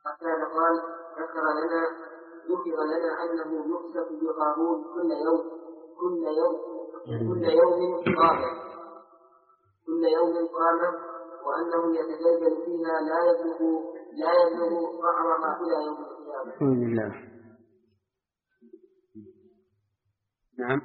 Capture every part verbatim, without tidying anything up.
وكان قال ذكر لنا ذكر لنا أنه يقذف بقارون كل يوم كل يوم كل يوم قامة كل يوم قامة وأنه يتجلجل فيها لا يبلغ لا يبلغ قعرها إلى يوم القيامة. بسم الله. نعم.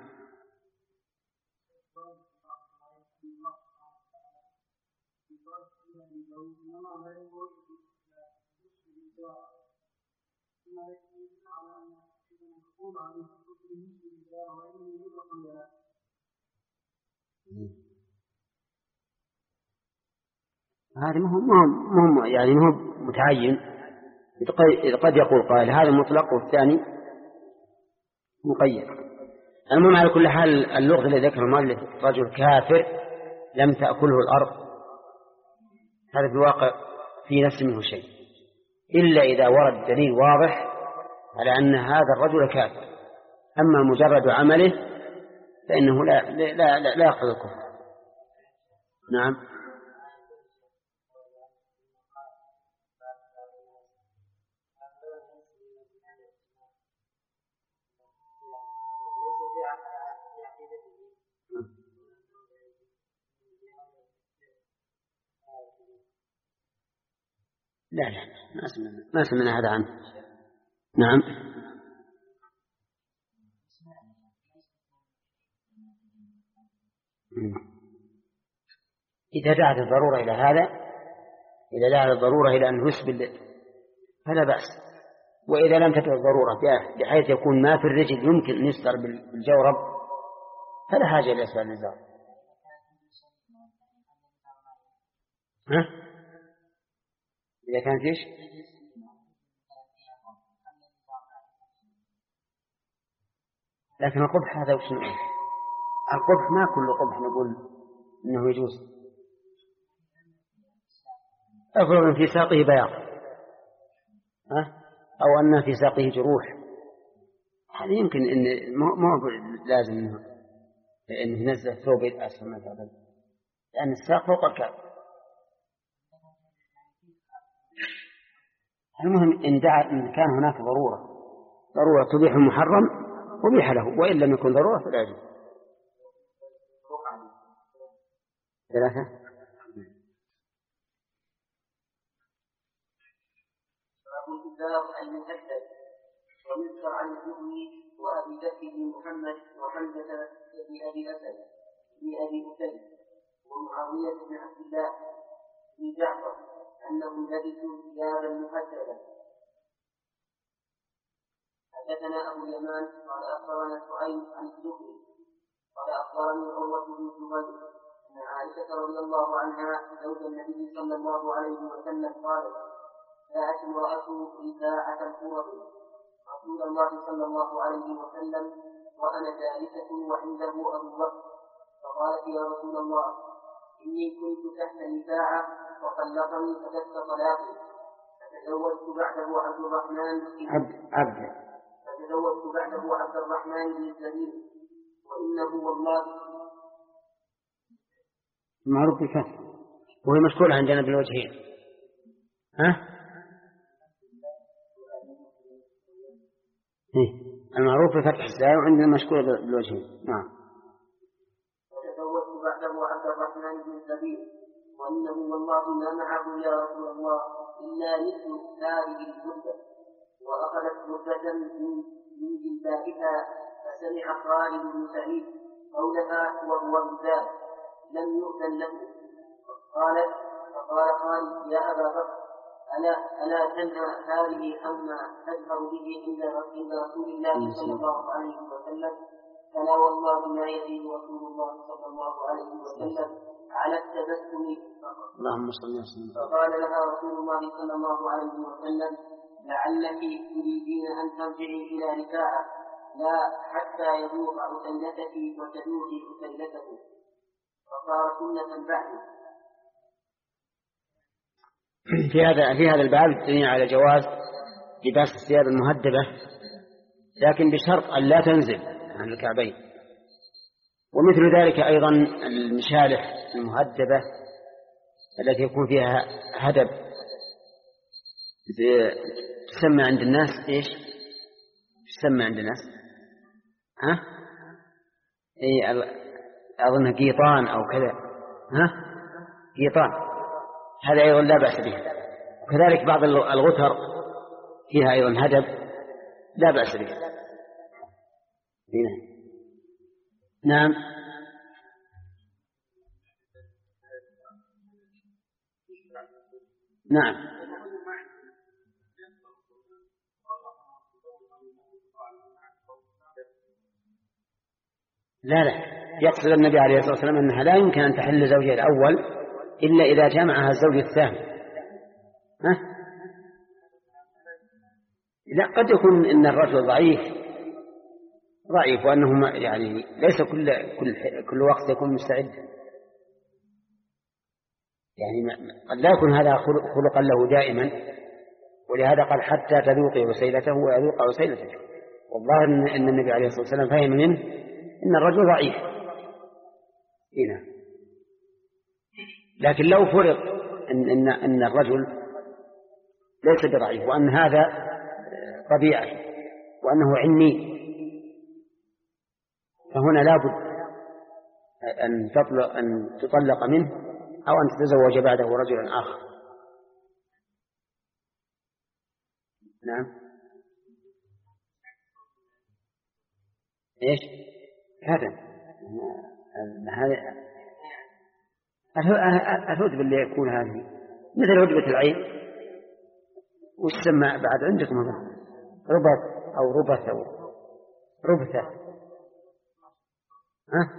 هذا مهم مهم يعني مهم متعين. إذا قد يقول قائل هذا مطلق والثاني مقيد. المهم على كل حال اللغة الذي ذكر المؤلف رجل كافر لم تأكله الأرض، هذا في الواقع في نفس منه شيء، إلا إذا ورد دليل واضح على أن هذا الرجل كافر. أما مجرد عمله فإنه لا لا لا, لا يأخذ الكفر. نعم. لا لا ما سمعنا ما سمعنا هذا عنه. نعم. إذا دعت الضرورة إلى هذا إذا دعت الضرورة إلى أن يسبل فلا بأس، وإذا لم تدع الضرورة بحيث يكون ما في الرجل يمكن أن يستر بالجورب فلا حاجة إلى إسبال الإزار. ها؟ إذا كانت إيش؟ لكن القبح هذا وش نقول؟ القبح ما كل قبح نقول إنه يجوز. أفضل في ساقه بياض ها؟ أو أن في ساقه جروح، هذا يمكن إن ما لازم إنه إنه ينزل ثوب أسفل مثلا، لأن الساق فوق الكعب. المهم إن دعا إن كان هناك ضرورة ضرورة تبيح المحرم أبيح له، وإن لم يكن ضرورة فلا يجوز. ثلاثة. باب المحدث ويذكر عن الزهري وأبي بكر بن محمد وحمزة بن أبي أسد بن أبي أسد ومعاوية بن عبد الله بن جعفر أنهم لبسوا ثيابا محددة. حدثنا أبو اليمان قال أخبرنا شعيب عن الزهري قال أخبرني عروة بن الزبير أن عائشة رضي الله عنها زوج النبي صلى الله عليه وسلم قالت: جاءت امرأة رفاعة القرظ رسول الله صلى الله عليه وسلم وأنا جالسة وعنده أبو بكر، فقالت: يا رسول الله إني كنت تحت رفاعة وطلقني فدست طلاقي، فتزوجت بعده عبد الرحمن عبد عبد فتزوجت بعده عبد الرحمن بن الزبير وإنه والله معروف بفتح وهي مشكولة عندنا بالوجهين. ها؟ إيه؟ المعروف بفتح الزاي وعندنا مشكولة بالوجهين. نعم. وتزوجت بعده عبد الرحمن بن الزبير وإنه والله ما معه يا رسول الله إلا مثل هذه المدة، وأخذت مدة من جلبابها فسمع خالد بن سعيد قولها وهو رجال لم يؤذن له، قالت فقال خالد: يا أبا بكر ألا ألا تنهى هذه عما تجهر به عند رسول الله صلى الله عليه وسلم؟ فلا والله ما يزيد رسول الله صلى الله عليه وسلم على التبسم. اللهم صل وسلم. فقال لها رسول الله صلى الله عليه وسلم: لعلك تريدين أن ترجعي إلى رفاعة، لا حتى يذوق عسيلتك وتذوقي عسيلته، فصار سنة بعد. في هذا في هذا الباب الدليل على جواز لباس الثياب المهدبة، لكن بشرط أن لا تنزل عن الكعبين. ومثل ذلك أيضا المشالح المهدبة التي يكون فيها هدب تسمى عند الناس إيش؟ تسمى عند الناس ها؟ إيه أظن قيطان أو كذا ها؟ قيطان هذا أيضا لا بأس به. وكذلك بعض الغتر فيها أيضا هدب لا بأس به. هنا. نعم. نعم. لا لا يقصد النبي عليه الصلاة والسلام أنها لا يمكن أن تحل زوجها الأول إلا إذا جمعها الزوج الثاني. ها؟ لا قد يكون إن الرجل ضعيف ضعيف وأنه يعني ليس كل كل كل وقت يكون مستعد، يعني قد لا يكون هذا خلقا له دائما، ولهذا قال حتى تذوقي وسيلته ويذوق وسيلته. والظاهر أن النبي عليه الصلاة والسلام فهم منه إن الرجل ضعيف هنا. لكن لو فرض إن, إن, إن الرجل ليس بضعيف وأن هذا طبيعي وأنه علمي، فهنا لابد أن تطلق, أن تطلق منه أو أن تتزوج بعده رجلا آخر. نعم. إيش هذا هذا الهدبة اللي يكون هذه مثل هدبة العين، وش سمى بعد عندكم هذا ربط أو ربث أو ربثة ها؟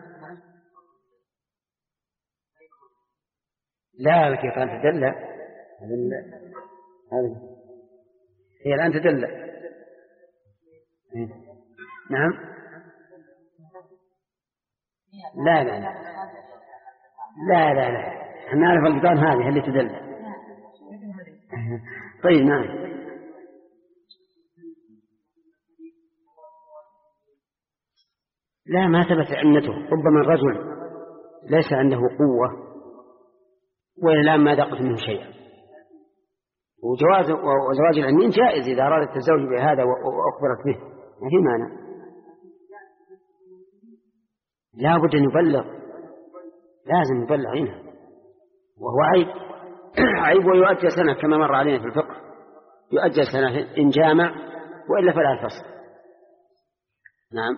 لا لكي كانت تدلى هذه هي الآن تدلى. نعم. لا لا لا لا لا لا احنا نعرف القطان هذه اللي تدل. طيب نعم. لا ما ثبت عنته، ربما الرجل ليس عنده قوة ولا ما ذقت منه شيئا، وجواز وزواج العنين جائز إذا أرادت التزوج بهذا وأخبرت به ما في مانع. لا بد أن يبلغ، لازم يبلغ عنها، وهو عيب عيب ويؤجل سنة كما مر علينا في الفقه، يؤجل سنة إن جامع وإلا فلا الفصل. نعم.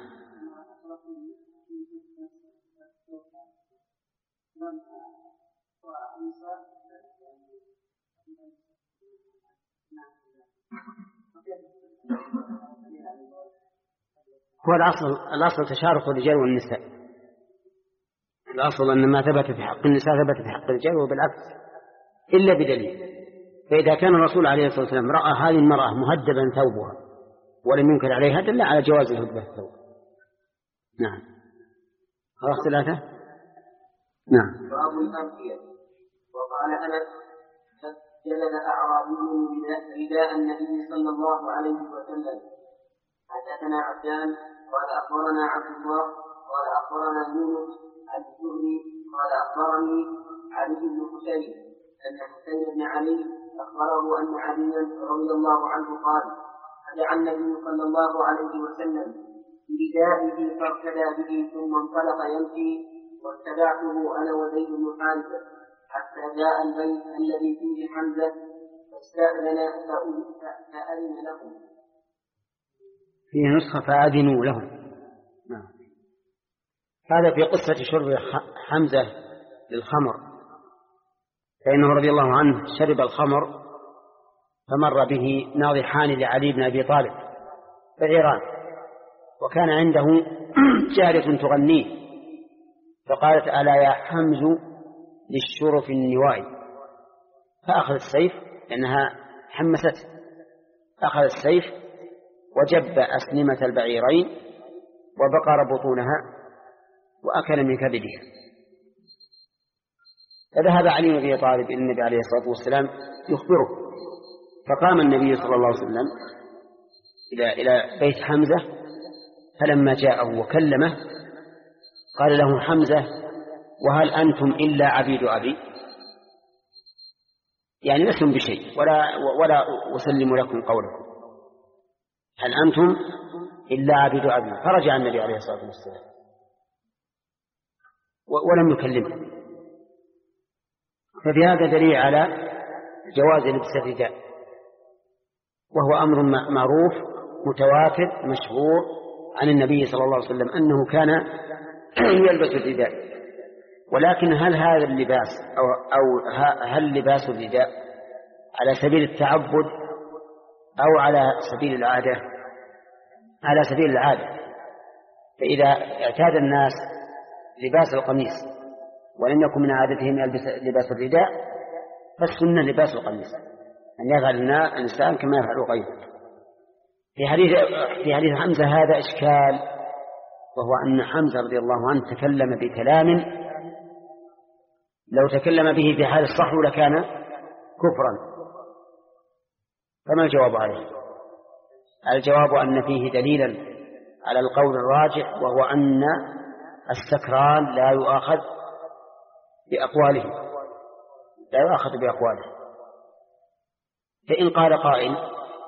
هو الأصل الأصل تشارك الرجال والنساء، الأصل أن ما ثبت في حق النساء ثبت في حق الرجال وبالعكس إلا بدليل. فإذا كان الرسول عليه الصلاة والسلام رأى هذه المرأة مهدبا ثوبها ولم ينكر عليها دل على جواز الهدبة الثوب. نعم. خلاص ثلاثة. نعم. باب الأنبياء. وقال أنس جلد أعرابي رداء النبي صلى الله عليه وسلم. حدثنا عبدان قال أخبرنا عبد الله قال أخبرنا يونس عن الزهري قال أخبرني علي بن حسين أن حسين بن علي أخبره أن عليا رضي الله عنه قال رجع النبي صلى الله عليه وسلم بردائه فارتدى به ثم انطلق يمشي واتبعته أنا وزيد بن حارثة حتى جاء البيت الذي فيه حمزة فاستأذن فأذن له. فيه نسخة فأذنوا لهم. نعم. هذا في قصة شرب حمزة للخمر، فإنه رضي الله عنه شرب الخمر فمر به ناضحان لعلي بن أبي طالب بعيران، وكان عنده جارية تغنيه فقالت ألا يا حمز للشرف النواي، فأخذ السيف لأنها حمست، أخذ السيف وجب أسنمة البعيرين وبقر بطونها وأكل من كبدها. فذهب علي بن أبي طالب إلى النبي عليه الصلاة والسلام يخبره، فقام النبي صلى الله عليه وسلم إلى إلى بيت حمزة، فلما جاءه وكلمه قال له حمزة وهل أنتم إلا عبيد أبي؟ يعني لستم بشيء ولا ولا أسلم لكم قولكم، هل أنتم إلا عبيد عبد. فرجع النبي عليه الصلاة والسلام ولم يكلمه. ففي هذا دليل على جواز لبس الرداء، وهو أمر معروف متواتر مشهور عن النبي صلى الله عليه وسلم أنه كان يلبس الرداء. ولكن هل هذا اللباس أو, أو هل لباس الرداء على سبيل التعبد أو على سبيل العادة؟ على سبيل العادة. فإذا اعتاد الناس لباس القميص ولم يكن من عادتهم لباس الرداء فالسنة لباس القميص، أن يفعل الإنسان كما يفعل غيره. في حديث في حديث حمزة هذا إشكال، وهو أن حمزة رضي الله عنه تكلم بكلام لو تكلم به في حال الصحو لكان كفرا. فما الجواب عليه؟ الجواب أن فيه دليلا على القول الراجح، وهو أن السكران لا يؤاخذ بأقواله لا يؤاخذ بأقواله. فإن قال قائل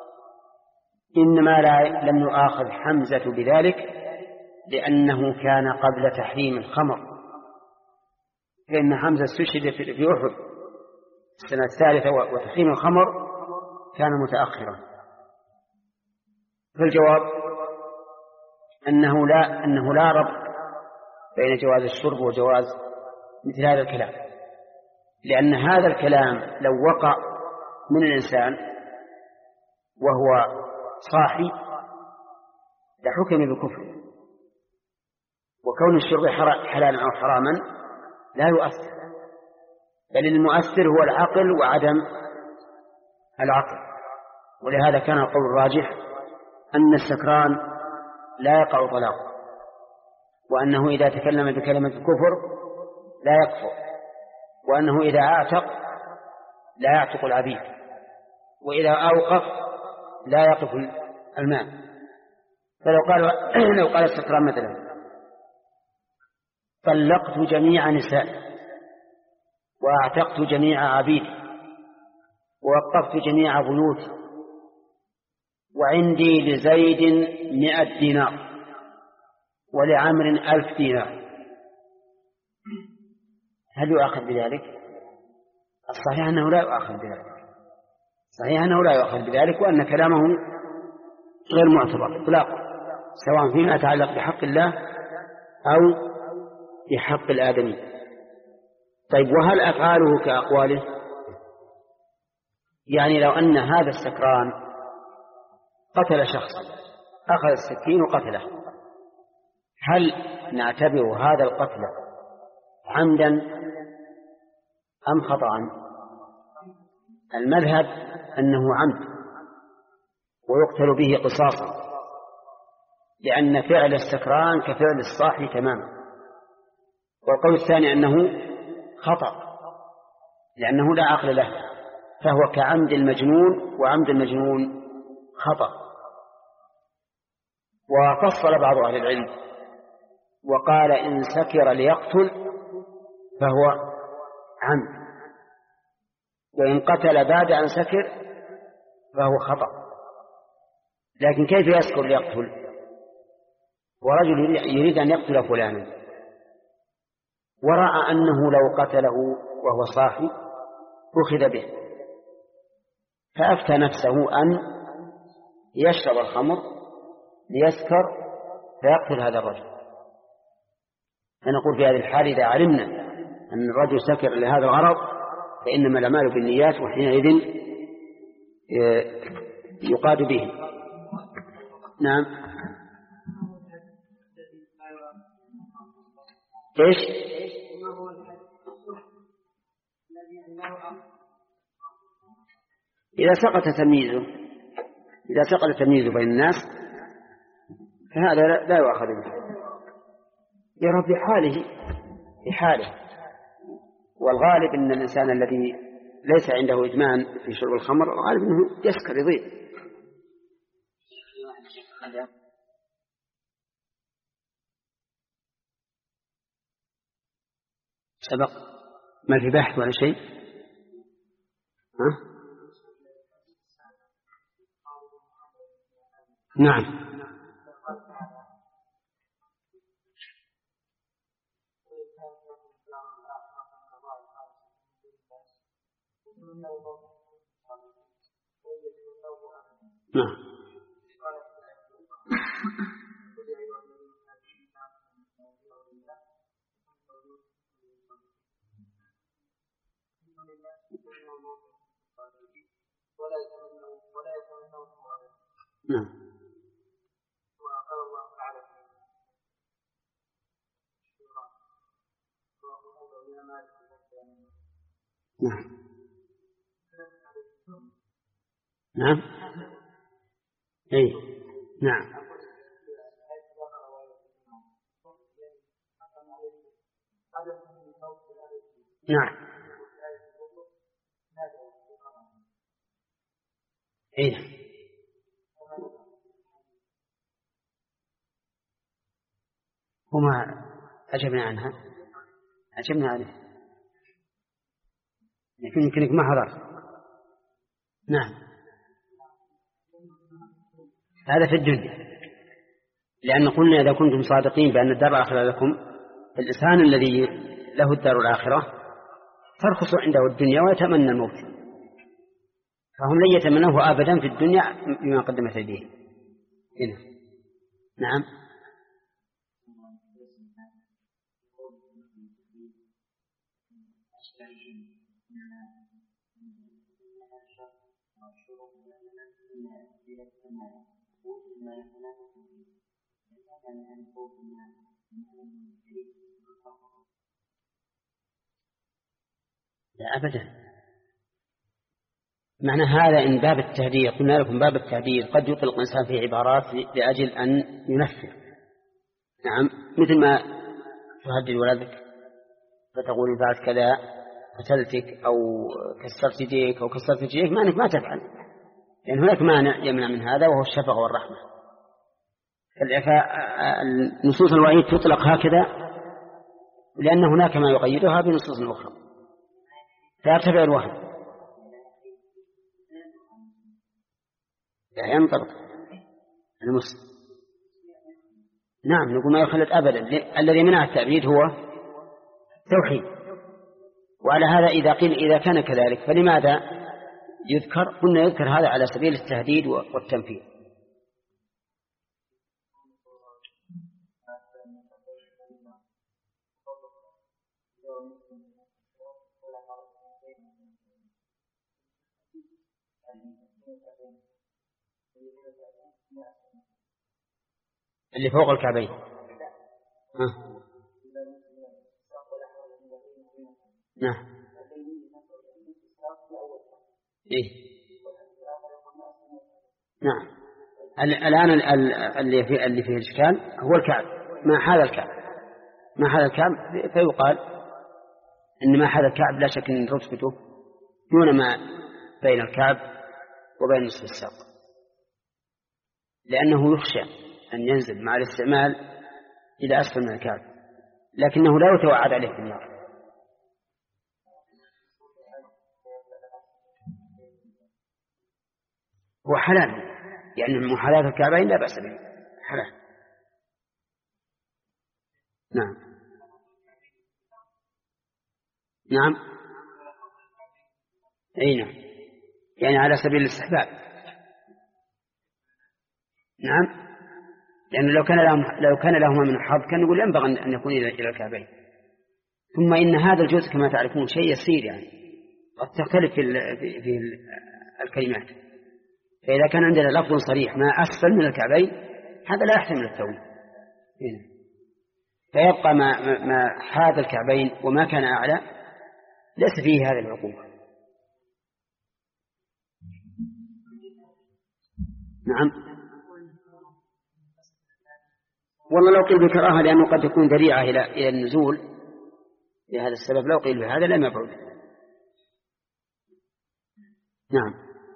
إنما لا لم يؤاخذ حمزة بذلك لأنه كان قبل تحريم الخمر، لأن حمزة استشهد في أحد السنة الثالثة وتحريم الخمر كان متأخرا. فالجواب أنه لا أنه لا ربط بين جواز الشرب وجواز مثل هذا الكلام، لأن هذا الكلام لو وقع من الإنسان وهو صاحي لحكم بكفره، وكون الشرب حلالا أو حراما لا يؤثر، بل المؤثر هو العقل وعدم العقل. ولهذا كان القول الراجح أن السكران لا يقع طلاقه، وأنه إذا تكلم بكلمة الكفر لا يكفر، وأنه إذا أعتق لا يعتق العبيد، وإذا أوقف لا يقف الماء. فلو قال لو قال السكران مثلا طلقت جميع نسائي وأعتقت جميع عبيدي ووقفت جميع بيوتي وعندي لزيد مئة دينار ولعمر ألف دينار، هل يؤخذ بذلك؟ الصحيح أنه لا يؤخذ بذلك، صحيح أنه لا يؤخذ بذلك، وأن كلامه غير معتبر إطلاقا، سواء فيما يتعلق بحق الله أو بحق الآدمي. طيب، وهل أفعاله كأقواله؟ يعني لو أن هذا السكران قتل شخصا، أخذ السكين وقتله، هل نعتبر هذا القتل عمدا أم خطأ؟ المذهب أنه عمد ويقتل به قصاصا، لأن فعل السكران كفعل الصاحي تماما. والقول الثاني أنه خطأ لأنه لا عقل له، فهو كعمد المجنون، وعمد المجنون خطأ. وفصل بعض أهل العلم وقال إن سكر ليقتل فهو عمد، وإن قتل بعد أن سكر فهو خطأ. لكن كيف يسكر ليقتل؟ ورجل يريد أن يقتل فلانا ورأى أنه لو قتله وهو صاحي أخذ به، فأفتى نفسه أن يشرب الخمر ليسكر فيقتل هذا الرجل. فنقول في هذه الحال إذا علمنا أن الرجل سكر لهذا الغرض فإنما الأعمال بالنيات، وحينئذ يقاد به. نعم. إيش؟ إذا سقط تمييزه إذا سقط تمييزه بين الناس فهذا لا يؤخذ به، يرى في حاله في حاله والغالب أن الإنسان الذي ليس عنده إدمان في شرب الخمر الغالب أنه يسكر يضيع. سبق ما في بحث ولا شيء. ها؟ نعم. نعم. نعم. نعم. نعم. أي نعم. نعم. أي وما أجبنا عنها أجبنا عنها لكن يمكنك ما حضر. نعم. هذا في الدنيا، لأن قلنا إذا كنتم صادقين بأن الدار الآخرة لكم، الإنسان الذي له الدار الآخرة ترخص عنده الدنيا ويتمنى الموت، فهم لن يتمنوه أبدا في الدنيا بما قدمت يديه. هنا. نعم. لا أبدا، معنى هذا إن باب التهديد، قلنا لكم باب التهديد قد يطلق الإنسان في عبارات لأجل أن ينفر. نعم، مثل ما تهدد ولدك فتقول فعلت كذا قتلتك أو كسرت يديك أو كسرت رجليك، ما أنك ما تفعل، لأن هناك مانع يمنع من هذا وهو الشفقة والرحمة. فالنصوص الوعيد تطلق هكذا لأن هناك ما يقيدها بنصوص أخرى فيرتفع الوهم. لا ينطبق المسلم. نعم، نقول ما يخلد أبدا. الذي منع التأبيد هو التوحيد، وعلى هذا إذا قيل إذا كان كذلك فلماذا يذكر؟ قلنا يذكر هذا على سبيل التهديد والتنفيذ. اللي فوق الكعبين. آه. نعم. إيه؟ نعم. الآن اللي فيه اللي فيه الإشكال هو الكعب، ما حال الكعب ما حال الكعب فيقال إن ما حال الكعب لا شك أن رتبته دون ما بين الكعب وبين نصف الساق، لأنه يخشى أن ينزل مع الاستعمال إلى أسفل من الكعب، لكنه لا يتوعد عليه بالنار. هو حلال، يعني محاذاة الكعبين لا بأس به، حلال. نعم. نعم. أي نعم، يعني على سبيل الاستحباب. نعم، لأن لو كان لهم لو كان لهما من حظ كان نقول ينبغي أن يكون إلى الكعبين. ثم إن هذا الجزء كما تعرفون شيء يسير، يعني قد تختلف في في الكلمات، فإذا كان عندنا لفظ صريح ما أسفل من الكعبين هذا لا يحتمل التأويل، فيبقى ما ما حاذ الكعبين وما كان أعلى ليس فيه هذه العقوبة. نعم. والله لو قيل بكراهة لأنه قد يكون ذريعة إلى إلى النزول لهذا السبب، لو قيل بهذا لا يبعد. نعم.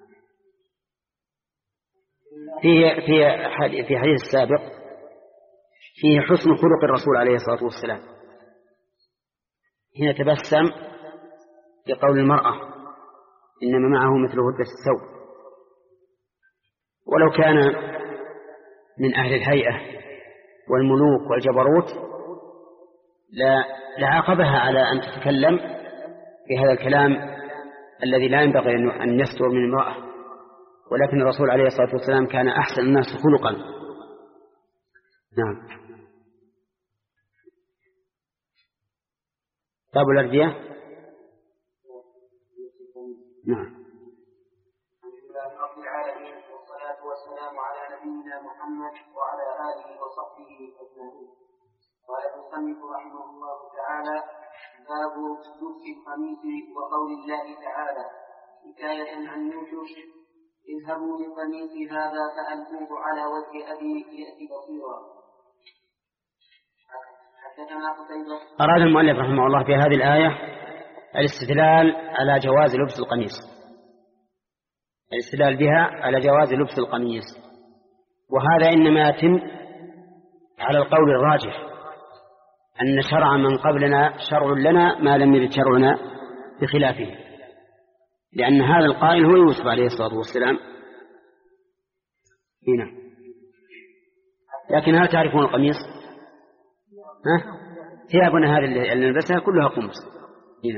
في في في حديث السابق فيه حسن خلق الرسول عليه الصلاة والسلام حين تبسم لقول المرأة إنما معه مثل هدة الثوب. ولو كان من أهل الهيئة والملوك والجبروت لعاقبها على أن تتكلم بهذا الكلام الذي لا ينبغي أن يستر من امرأة، ولكن الرسول عليه الصلاة والسلام كان أحسن الناس خلقا. نعم. باب الأردية. نعم. رب العالمين، والصلاة والسلام على نبينا محمد وعلى آله وصحبه أجمعين. قال المصنف رحمه الله تعالى: باب لبس القميص وقول الله تعالى حكاية عن يوسف: اذهبوا بقميصي هذا فألقوه على وجه أبي يأتي بصيرا. حدثنا قتيبة. أراد المؤلف رحمه الله في هذه الآية الاستدلال على جواز لبس القميص، الاستدلال بها على جواز لبس القميص، وهذا إنما يتم على القول الراجح أن شرع من قبلنا شرع لنا ما لم يرد شرعنا بخلافه، لأن هذا القائل هو يوسف عليه الصلاة والسلام. هنا لكن هل تعرفون القميص؟ ها؟ ثيابنا هذه اللي نلبسها كلها قمص. هنا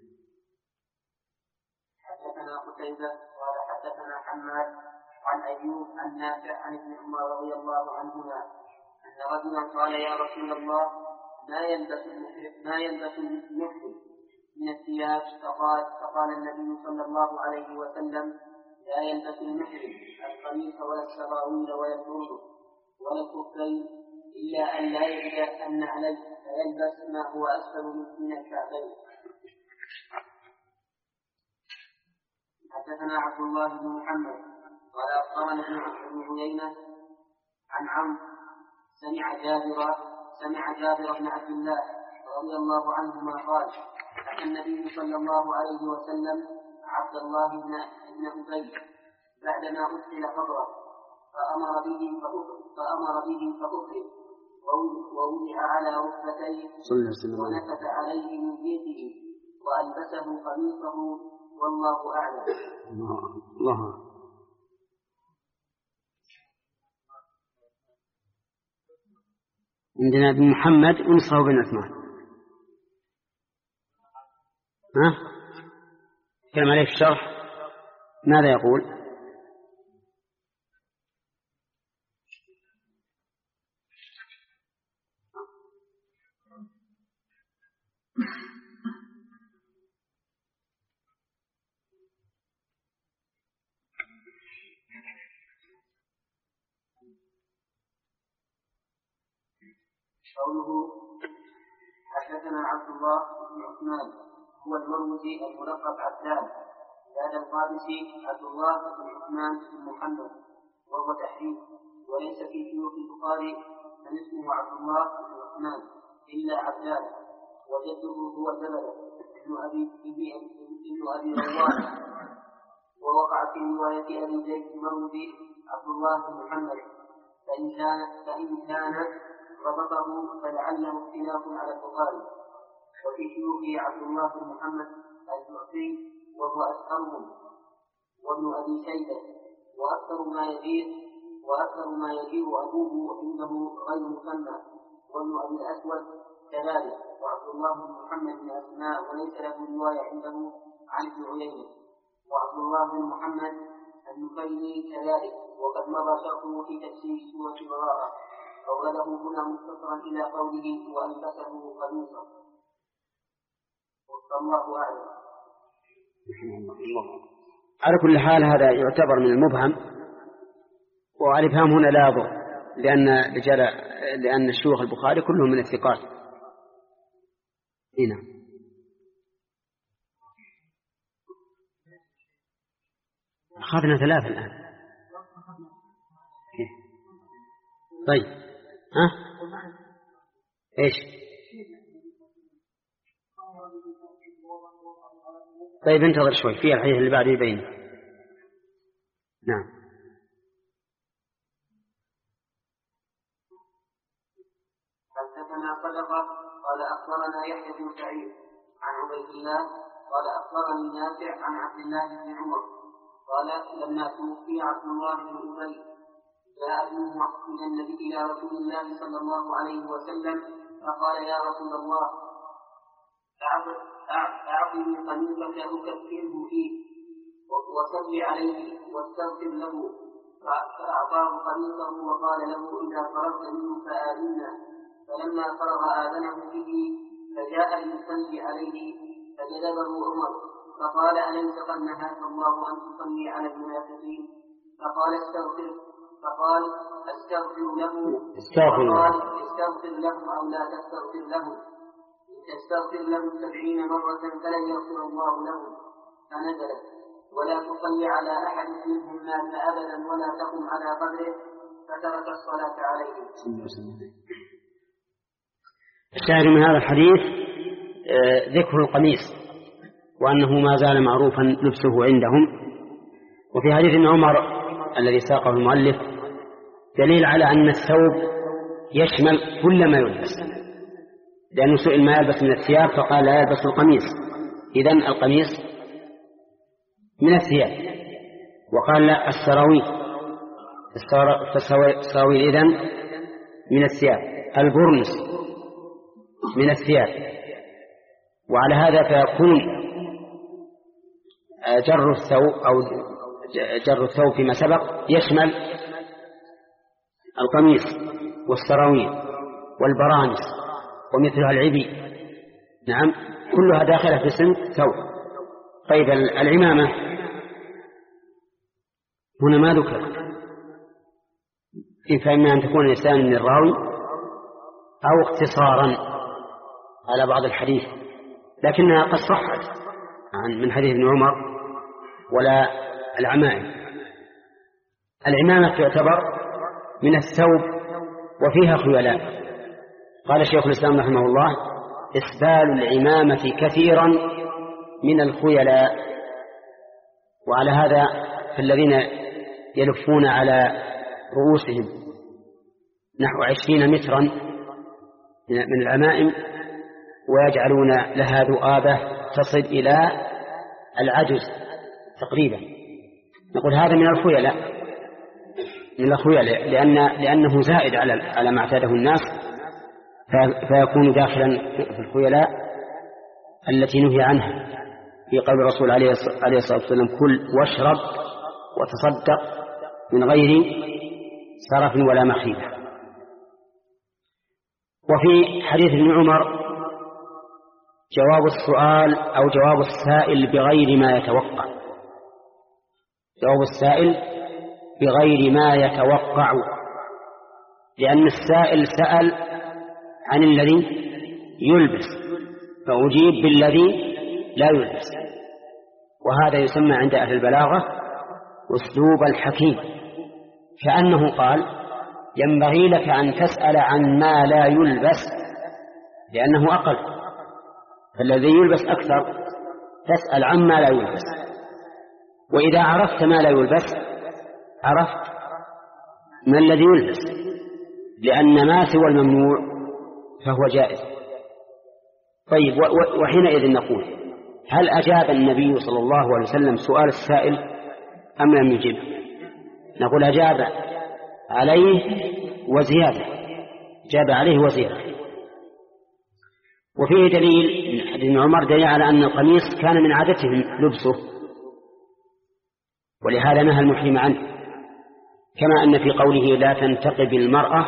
حدثنا قتيبة قال حدثنا حماد عن أيوب عن نافع عن ابن عمر رضي الله عنهما أن رجلا قال: يا رسول الله، ما يلبس ما يلبس المحرم من الثياب؟ فقال فقال النبي صلى الله عليه وسلم: لا يلبس المحرم القميص ولا السراويل ولا البرد ولا الكفين إلا أن لا يجد أن عليه، فيلبس ما هو أسفل من الكعبين. حدثنا عبد الله بن محمد قال أخبرنا ابن عبد عيينة عن عمرو سمع جابر سمع جابر بن عبد الله رضي الله عنهما قال: أتى النبي صلى الله عليه وسلم عبد الله بن أبي بعدما أدخل قبره فأمر به فأمر به فأخرج ووضع على ركبتيه ونفث عليه من بيته وألبسه قميصه والله أعلم. الله. عندنا ابن محمد ونصه بن عثمان. ها؟ كلام عليه في الشرح ماذا يقول؟ قوله حدثنا عبد الله بن عثمان هو المروزي الملقب عبدان، زاد القادسي عبد الله بن عثمان بن محمد وهو تحريف، وليس في شيوخ البخاري من اسمه عبد الله بن عثمان إلا عبدان، وجده هو جبل ابن أبي ابن أبي رواه. ووقع في رواية أبي زيد المروزي عبد الله بن محمد، فإن كان فإن كان ربطه فلعله اختلاف على البخاري. وفي شيوخه عبد الله بن محمد الجعفي وهو أشهرهم، وابن أبي شيبة، وأكثر ما يجيء وأكثر ما يجيء أبوه عنده غير مسمى، وابن أبي الأسود كذلك، وعبد الله بن محمد بن أسماء وليس له رواية عنده عن ابن عيينة، وعبد الله بن محمد النفيلي كذلك، وقد مضى شرحه في تفسير سورة براءة، أورده هنا مختصرا إلى قوله وألبسه قميصا. والله أعلم. على كل حال هذا يعتبر من المبهم، والإبهام هنا لا يضر، لأن رجال لأن شيوخ البخاري كلهم من الثقات. هنا أخذنا ثلاثة الآن. طيب ها إيش؟ طيب انتظر شوي في الحديث اللي بعده يبين. نعم. حدثنا صدقة قال أخبرنا يحيى بن سعيد عن عبيد الله قال أخبرني نافع عن عبد الله بن عمر قال لما توفي عبد الله بن أبي جاء ابنه إلى النبي إلى رسول الله صلى الله عليه وسلم فقال يا رسول الله أعطني قميصك أكفره فيه وصل عليه واستغفر له. فأعطاه قميصه وقال له إذا فرغت منه فآذنا. فلما فرغ آذنه به فجاء ليصلي عليه فجذبه عمر فقال أليس قد نهاك الله أن تصلي على المنافقين؟ فقال استغفر فقال استغفر له فقال استغفر له أو لا تستغفر له استغفر له سبعين مرة فلن يغفر الله له. فنزلت ولا تصلي على أحد منهم مات أبدا ولا تقم على قبره فترك الصلاة عليه. الشاهد من هذا الحديث ذكر القميص وأنه ما زال معروفا لبسه عندهم. وفي حديث ابن عمر الذي ساقه المؤلف دليل على أن الثوب يشمل كل ما يلبس، لأنه سئل ما يلبس من الثياب فقال لا يلبس القميص، إذن القميص من الثياب. وقال لا السراويل السراويل إذن من الثياب. البرنس من الثياب. وعلى هذا فيكون جر الثوب أو جر الثوب فيما سبق يشمل القميص والسراويل والبرانس ومثلها العبي، نعم كلها داخلة في سن ثوب. طيب العمامة هنا ما ذكر، فإما أن تكون لسان من الراوي أو اختصارا على بعض الحديث، لكنها قد صحت من حديث ابن عمر. ولا العمائم، العمامة تعتبر من الثوب وفيها خيلاء. قال الشيخ الإسلام رحمه الله إسبال العمامة كثيرا من الخيلاء. وعلى هذا فالذين يلفون على رؤوسهم نحو عشرين مترا من العمائم ويجعلون لها ذؤابة تصل إلى العجز تقريبا، نقول هذا من الخيلاء من الخيلاء لأن لأنه زائد على على ما اعتاده الناس، فيكون داخلا في الخيلاء التي نهي عنها في قول الرسول عليه الصلاة والسلام كل واشرب وتصدق من غير سرف ولا مخيلة. وفي حديث ابن عمر جواب السؤال أو جواب السائل بغير ما يتوقع، جواب السائل بغير ما يتوقع، لأن السائل سأل عن الذي يلبس فأجيب بالذي لا يلبس، وهذا يسمى عند أهل البلاغة أسلوب الحكيم، كأنه قال ينبغي لك أن تسأل عن ما لا يلبس لأنه أقل، فالذي يلبس أكثر تسأل عن ما لا يلبس. وإذا عرفت ما لا يلبس عرفت ما الذي يلبس، لأن ما سوى الممنوع فهو جائز. طيب وحينئذ نقول هل أجاب النبي صلى الله عليه وسلم سؤال السائل أم لم يجب؟ نقول أجاب عليه وزيادة، جاب عليه وزيادة. وفيه دليل من حديث ابن عمر دليل على أن القميص كان من عادتهم لبسه، ولهذا نهى المحرم عنه، كما أن في قوله لا تنتقب المرأة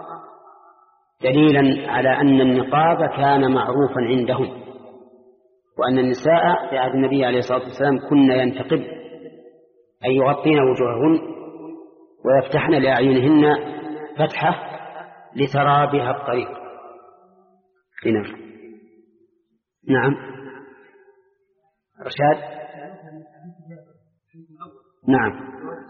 دليلا على أن النقاب كان معروفا عندهم، وأن النساء في عهد النبي عليه الصلاة والسلام كن ينتقب أي يغطين وجوههن ويفتحن لأعينهن فتحة لترى بها الطريق. نعم نعم رشاد نعم.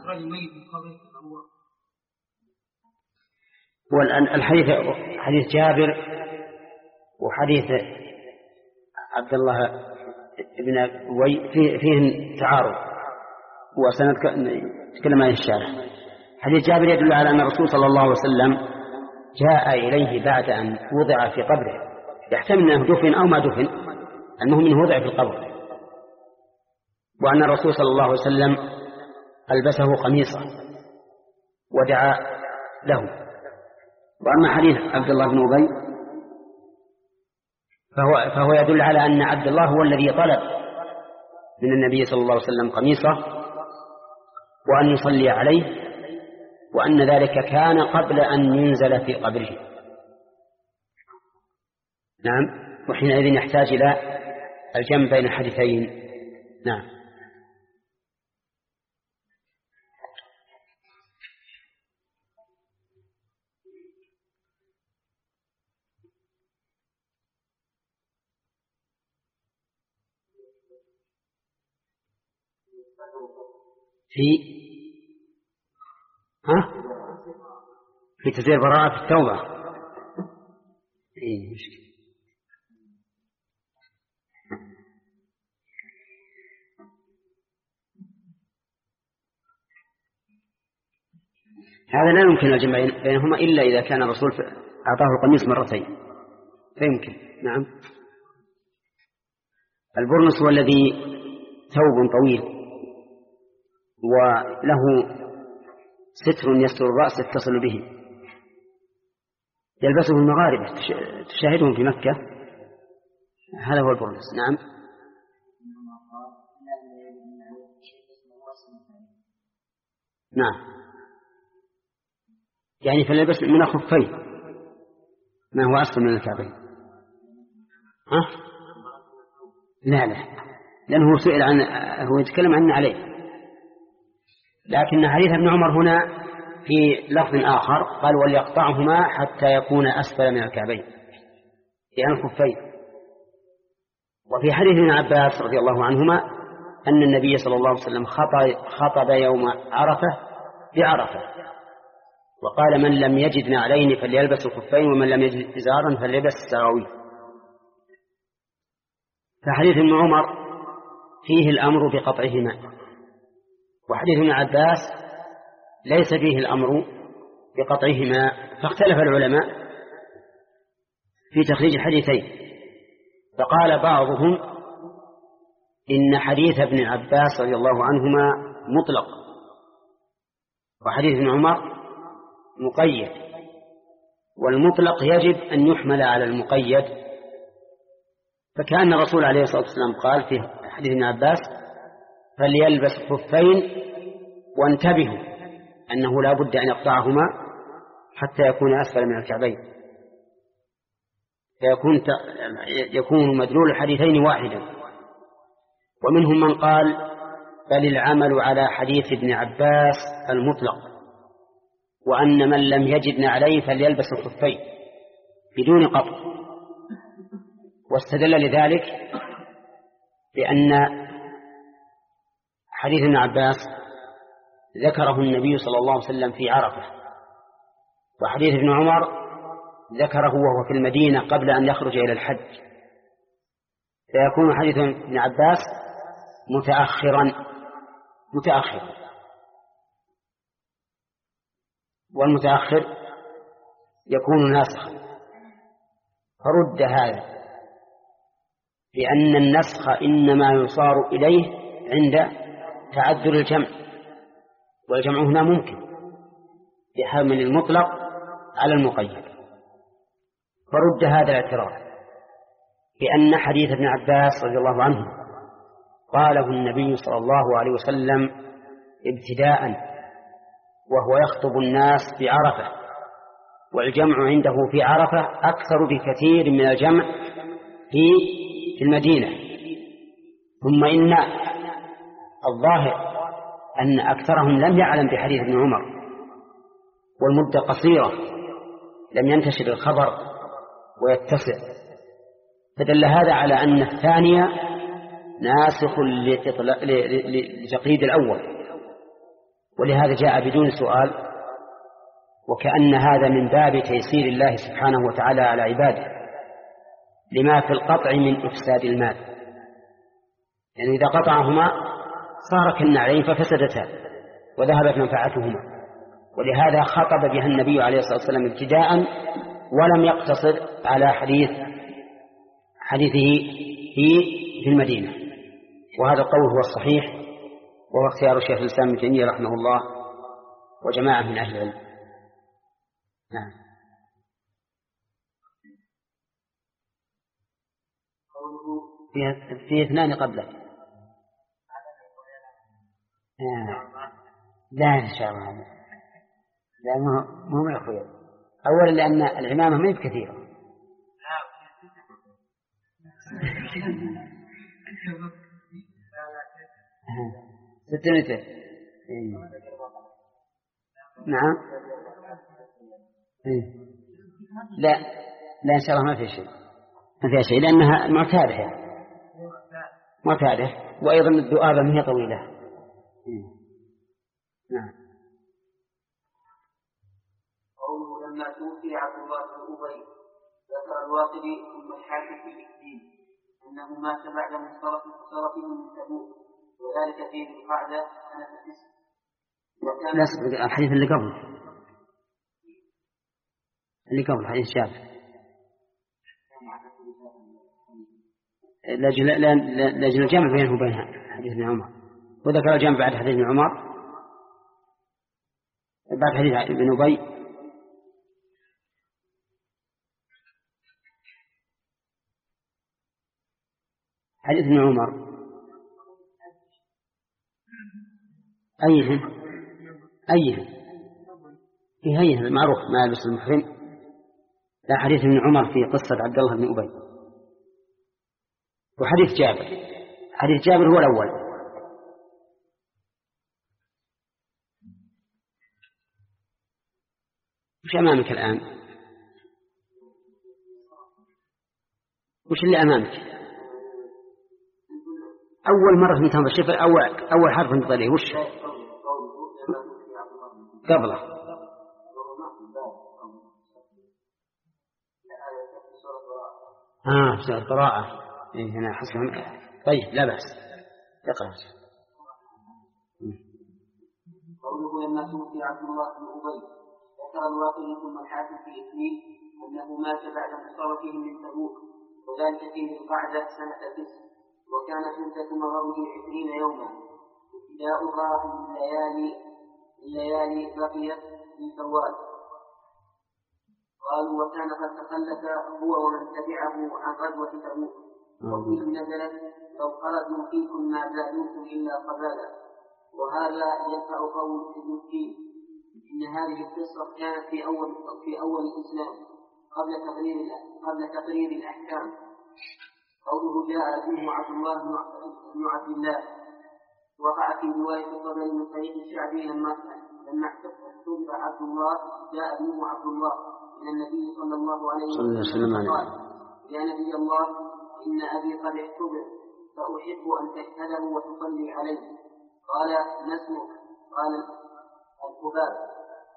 والحديث حديث جابر وحديث عبد الله ابن أبي فيه فيه تعارض، وسنتكلم عن الشارع. حديث جابر يدل على أن الرسول صلى الله عليه وسلم جاء إليه بعد أن وضع في قبره، يحتمل أنه دفن أو ما دفن، المهم أنه وضع في القبر، وأن الرسول صلى الله عليه وسلم ألبسه قميصا ودعا له. وأما حديث عبد الله بن أبي فهو, فهو يدل على أن عبد الله هو الذي طلب من النبي صلى الله عليه وسلم قميصه وأن يصلي عليه، وأن ذلك كان قبل أن ينزل في قبره. نعم. وحينئذ يحتاج إلى الجمع بين الحديثين. نعم. في ها في تزيل براءة في التوبة. إيه مشكلة. هذا لا يمكن الجمع بينهما إلا إذا كان الرسول أعطاه القميص مرتين فيمكن. نعم. البرنس هو الذي ثوب طويل وله ستر يستر الرأس يتصل به، يلبسه المغاربة تشاهدهم في مكة، هذا هو البرنس. نعم. نعم، يعني فليلبس من الخفين ما هو أصل من الكعبين. ها؟ لا لا، لأنه سئل عن، هو يتكلم عنه عليه، لكن حديث ابن عمر هنا في لفظ آخر قال وليقطعهما حتى يكون أسفل من الكعبين، يعني الخفين. وفي حديث ابن عباس رضي الله عنهما أن النبي صلى الله عليه وسلم خطب يوم عرفة بعرفة وقال من لم يجد نعلين فليلبس الخفين ومن لم يجد إزارا فليلبس السراويل. فحديث ابن عمر فيه الأمر بقطعهما، وحديث ابن عباس ليس فيه الأمر بقطعهما، فاختلف العلماء في تخريج الحديثين. فقال بعضهم إن حديث ابن عباس رضي الله عنهما مطلق وحديث ابن عمر مقيد، والمطلق يجب أن يحمل على المقيد. فكأن الرسول عليه الصلاة والسلام قال في حديث ابن عباس فليلبس خفين، وانتبهوا أنه لا بد أن يقطعهما حتى يكون أسفل من الكعبين، فيكون يكون مدلول الحديثين واحدا. ومنهم من قال بل العمل على حديث ابن عباس المطلق، وأن من لم يجد عليه فليلبس الخفين بدون قطع، واستدل لذلك بأن حديث ابن عباس ذكره النبي صلى الله عليه وسلم في عرفة، وحديث ابن عمر ذكره وهو في المدينة قبل أن يخرج إلى الحج، فيكون حديث ابن عباس متأخرا متأخرا والمتأخر يكون ناسخا. فرد هذا لأن النسخ إنما يصار إليه عند تعذر الجمع، والجمع هنا ممكن بحمل المطلق على المقيد. فرد هذا الاعتراض بأن حديث ابن عباس رضي الله عنه قاله النبي صلى الله عليه وسلم ابتداء وهو يخطب الناس بعرفة، والجمع عنده في عرفة أكثر بكثير من الجمع في المدينة. ثم إن الظاهر أن أكثرهم لم يعلم بحديث ابن عمر، والمدة قصيرة لم ينتشر الخبر ويتسع، فدل هذا على أن الثانية ناسخ لتقييد الأول، ولهذا جاء بدون سؤال، وكأن هذا من باب تيسير الله سبحانه وتعالى على عباده لما في القطع من إفساد المال. يعني إذا قطعهما صار كالنعلين ففسدتا وذهبت منفعتهما، ولهذا خطب بها النبي عليه الصلاة والسلام ابتداء ولم يقتصر على حديث حديثه في في المدينة، وهذا القول هو الصحيح، وهو اختيار الشيخ الإسلام ابن تيمية رحمه الله وجماعة من أهل العلم. نعم. في, في اثنان قبله. آه. لا إن شاء الله لا، مو مو أخوي. أولا لأن العمامة ما هي بكثيرة. ست متر. نعم. لا لا إن شاء الله ما في شيء، ما فيها شيء لأنها معتادة يعني. معتادة، وأيضا الذؤابة ما هي طويلة. نعم. قوله لما توفي عبد الله بن أبي ذكر الواقدي ثم الحاكم في الدين أنه مات بعد منصرف انصرفه من تبوك، وذلك في القعدة سنة تسع. لا الحديث اللي قبل اللي قبل حديث جابر لأجل لأجل الجمع بينه وبين حديث ابن عمر، وذكر الجمع بعد حديث ابن عمر بعد حديث ابن أبي. حديث ابن عمر أيه أيه في هيه المعروف ما يلبس المحرم. لا، حديث ابن عمر في قصة عبد الله بن أبي، وحديث جابر. حديث جابر هو الأول. وش أمامك الآن؟ وش اللي أمامك؟ أول مرة نتنظر شوف أول أول حرف نطلع وش قبله. آه في القراءة. إيه هنا حسن. طيب لا بأس اقرأ. قوله لما توفي عبد الله بن أبي ذكر الواقدي ثم الحاكم في إثنين أنه مات بعد انصرفه من تبوك، وذلك في القعدة سنة تسع، وكانت مدة مرضه عشرين يوما، ابتداؤها من الليالي الليالي بقيت من شوال. قالوا وكان قد تخلف هو ومن تبعه عن غزوة تبوك، وفيه نزلت لو خرجوا فيكم ما زادوكم إلا قبالا. وهذا يدفع قول ابن التين إن هذه القصة كانت في أول في أول الإسلام قبل تقرير قبل تقرير الأحكام. قوله جاء ابنه عبد الله بن عبد الله وقع في رواية الطبري من طريق الشعبي لما لما احتضر عبد الله جاء ابنه عبد الله إلى النبي صلى الله عليه وسلم قال يا نبي الله إن أبي قد احتضر فأحب أن تشهده وتصلي عليه. قال ما اسمك؟ قال الخباب،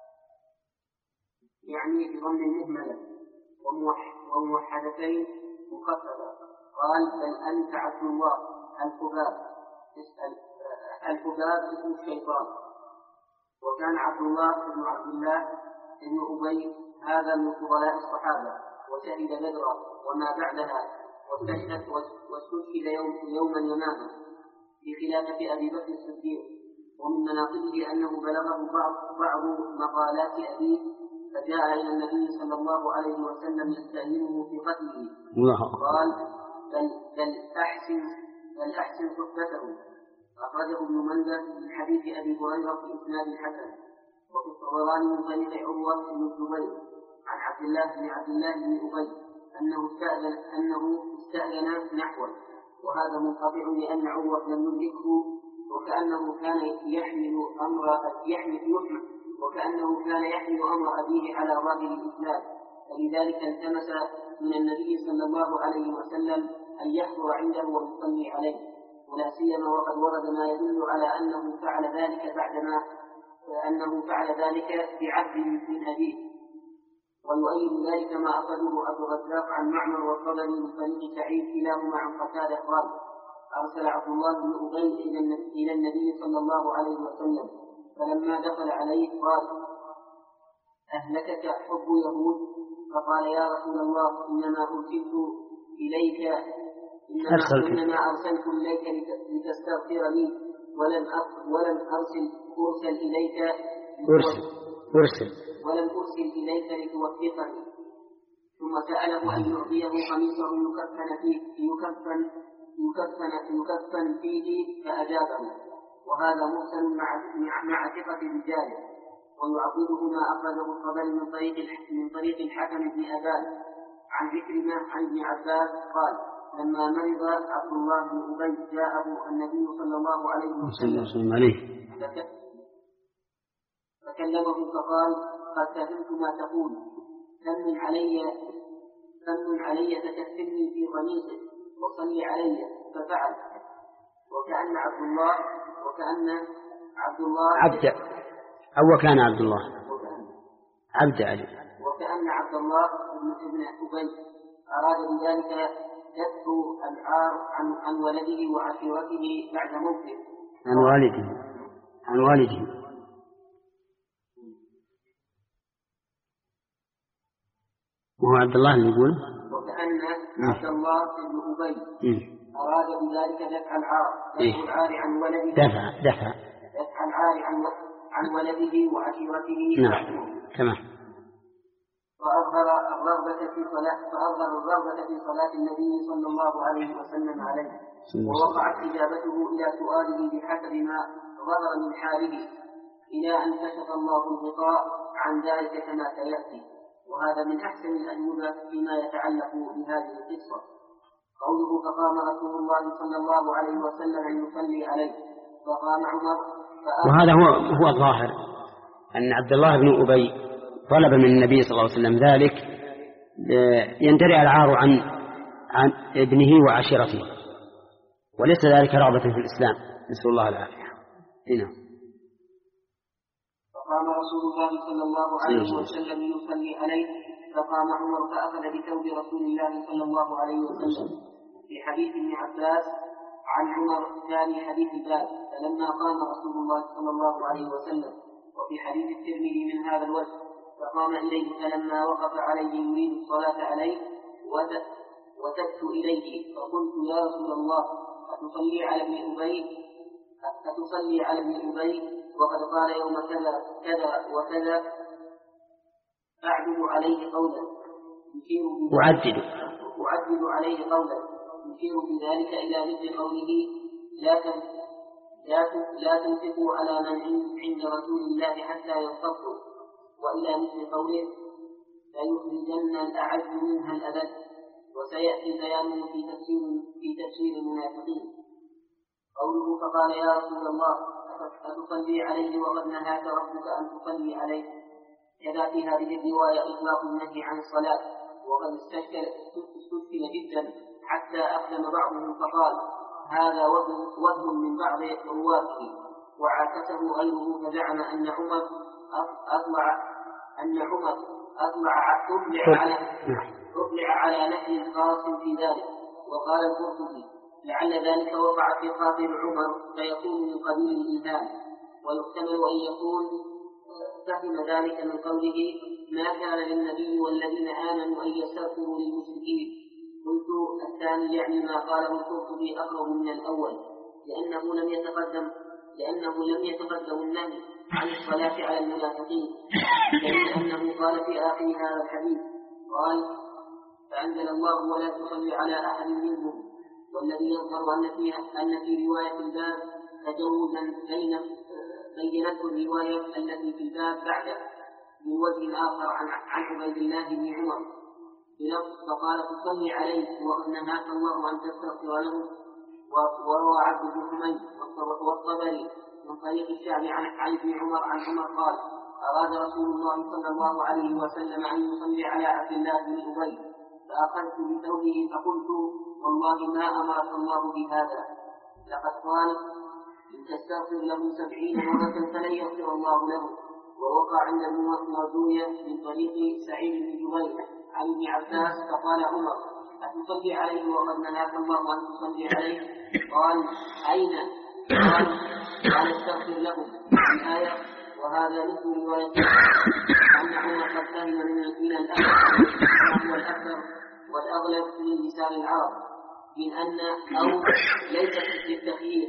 يعني بضم مهملة وموحدتين مخففة. قال بل أنت عبد الله الخباب. الخباب اسم الشيطان. وكان عبد الله بن عبد الله بن أبي هذا من فضلاء الصحابة، وشهد بدرا وما بعدها، واستشهد يوم يوما يماما في خلافة أبي بكر الصديق. ومن مناقبه أنه بلغه بعض, بعض مقالات أبيه فجاء إلى النبي صلى الله عليه وسلم يستأذنه في قتله. قال بل, بل أحسن بل أحسن صحبته. أخرجه ابن مندة من حديث أبي هريرة في إسناد الحسن. وفي الطبراني من طريق عروة بن الزبير عن عبد الله بن عبد الله بن أبي أنه استأذن أنه استأذن نحوه، وهذا منقطع لأن عروة لم يدركه، وكأنه كان يحمل أمر يحمل وكأنه كان يحمل أمر أبيه على ظاهر الإسلام، فلذلك التمس من النبي صلى الله عليه وسلم أن يحضر عنده ويصلي عليه، ولا سيما وقد ورد ما يدل على أنه فعل ذلك بعدما أنه فعل ذلك بعهد من أبيه. ويؤيد ذلك ما أخذه أبو الرزاق عن معمر والطبري من طريق سعيد كلاهما عن قتادة قال أرسل عبد الله بن أبي إلى النبي صلى الله عليه وسلم، فلما دخل عليه قال أهلكك حب يهود؟ فقال يا رسول الله إنما أرسلت إليك إنما, إنما أرسلت إليك لتستغفر لي ولم ولم أرسل أرسل إليك أرسل أرسل ولم أرسل إليك لتوفقني. ثم سأله أن يعطيه قميصه يكفن فيه يكفن يكفن يكفن فيه فأجابه، وهذا مرسل مع مع ثقة رجاله، ويعضده ما أخرجه الطبري من طريق من طريق الحكم بن أبان عن عكرمة عن ابن عباس قال: لما مرض عبد الله بن أبي جاءه النبي صلى الله عليه وسلم فكلمه فقال: قد فهمت ما تقول، ثمن علي ثمن علي تكفلني في قميصه وصلي علي. ففعل، وكأن عبد الله وكأن عبد الله عبد أو وكان عبد الله عبد علي وكأن عبد الله بن ابن أبي أراد بذلك دفع العار عن عن ولده وعشيرته بعد موته. عن والده عن والده وهو عبد الله اللي يقول وكأن عبد الله بن أبي أراد بذلك دفع العار دفع العار عن ولده دفع دفع دفع العار عن عن ولده وعشيرته. نعم تمام. فأظهر الرغبة في صلاة فأظهر الرغبة في صلاة النبي صلى الله عليه وسلم عليه، ووقعت إجابته إلى سؤاله بحسب ما ظهر من حاله، إلى أن كشف الله الغطاء عن ذلك كما سيأتي. وهذا من أحسن الأجوبة فيما يتعلق بهذه القصة. قوله: فقام رسول الله صلى الله عليه وسلم أن يصلي عليه فقام عمر. وهذا هو هو الظاهر أن عبد الله بن أبي طلب من النبي صلى الله عليه وسلم ذلك يندرع العار عن عن ابنه وعشيرته، وليس ذلك رغبة في الإسلام، نسأل الله العافية. هنا فقام رسول الله صلى الله عليه وسلم يصلي عليه فقام عمر فأخذ بثوب رسول الله صلى الله عليه وسلم. في حديث ابن عباس عن عمر ثاني حديث الباب: فلما قام رسول الله صلى الله عليه وسلم. وفي حديث الترمذي من هذا الوجه: فقام إليه فلما وقف عليه يريد الصلاة عليه وتبت إليه فقلت: يا رسول الله، أتصلي على ابن أبي أتصلي على ابن أبي وقد قال يوم كذا كذا وكذا أعدل عليه قولا يشير أعدل أعدل عليه قولا يشير بذلك إلى مثل قوله: لا لا تنفقوا على من عند رسول الله حتى ينفضوا، وإلى مثل قوله: فيخرجن الأعز منها الأذل. وسيأتي بيانه في تفسير في تفسير المنافقين. قوله: فقال: يا رسول الله، أتصلي عليه وقد نهاك ربك أن تصلي عليه. كذا في هذه الرواية إطلاق النهي عن الصلاة، وقد استشكل استشكل جدا حتى أقدم بعضهم فقال: هذا وهم من بعض رواته. وعاكسه غيره فزعم أن عمر أطلع أن عمر أطلع أطلع على أطلع على نهي خاص في ذلك. وقال القرطبي: لعل ذلك وقع في خاطر عمر فيكون من قبيل الإلهام، ويحتمل أن يكون فهم ذلك من قوله: ما كان للنبي والذين آمنوا أن يستغفروا للمشركين. قلت: الثاني يعني ما قاله القرطبي أقرب من الأول، لأنه لم يتقدم لأنه لم يتقدم النهي عن الصلاة على المنافقين، لأنه قال في آخر هذا الحديث: قال: فأنزل الله: ولا تصلي على أحد منهم. والذي يظهر أن فيها أن في رواية الباب تجوزا بين بينته الرواية التي في الباب بعده من وجه آخر عن عن عبيد الله بن عمر بلفظ: فقال: تصلي عليه وقد نهاك الله أن تستغفر له. وروى عبد بن حميد والطبري من طريق الشعبي عن ابن عمر عن عمر قال: أراد رسول الله صلى الله عليه وسلم أن يصلي على عبد الله بن أبي، فأخذت بثوبه فقلت: والله ما أمرك الله بهذا، لقد قال: إن تستغفر له سبعين مرة فلن يغفر الله له. ووقع عند المرزوية من طريق سعيد بن جبير عن ابن عباس فقال عمر: أتصلي عليه وقد نهاك الله أن تصلي عليه؟ قال: أين؟ قال: قال: استغفر له الآية. وهذا مثل رواية أن عمر قد فهم من الأكثر ما هو الأكثر والأغلب من لسان العرب، من أن أو ليست للتخيير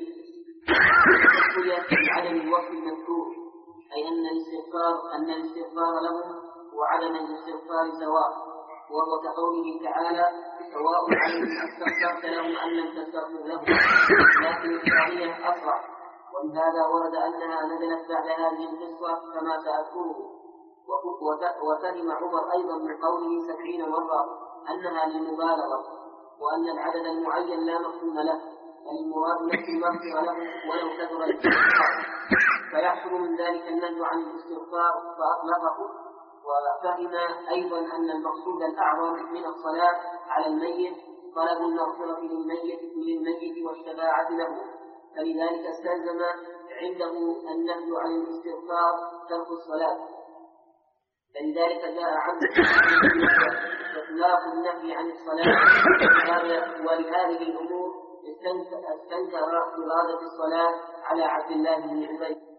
بعدم الوصف المذكور، أي أن الاستغفار أن الاستغفار لهم وعدم الاستغفار سواء، وهو كقوله تعالى سواء عليهم استغفرت لهم أم لم تستغفر لهم، لكن الثانية أسرع، ولهذا ورد أنها نزلت بعد هذه القصة كما سأذكره. وفهم عمر أيضا من قوله سبعين مرة أنها للمبالغة، وأن العدد المعين لا مفهوم له، بل المراد نفس المغفرة له ولو كثر الاستغفار، فيحصل من ذلك النهي عن الاستغفار فأطلقه. وفهم أيضا أن المقصود الأعظم من الصلاة على الميت طلب المغفرة للميت للميت والشفاعة له، فلذلك استلزم عنده النهي عن الاستغفار ترك الصلاة، فلذلك جاء عنه إطلاق النهي عن الصلاة. ولهذه الأمور استنكر إرادة الصلاة على عبد الله بن عبيد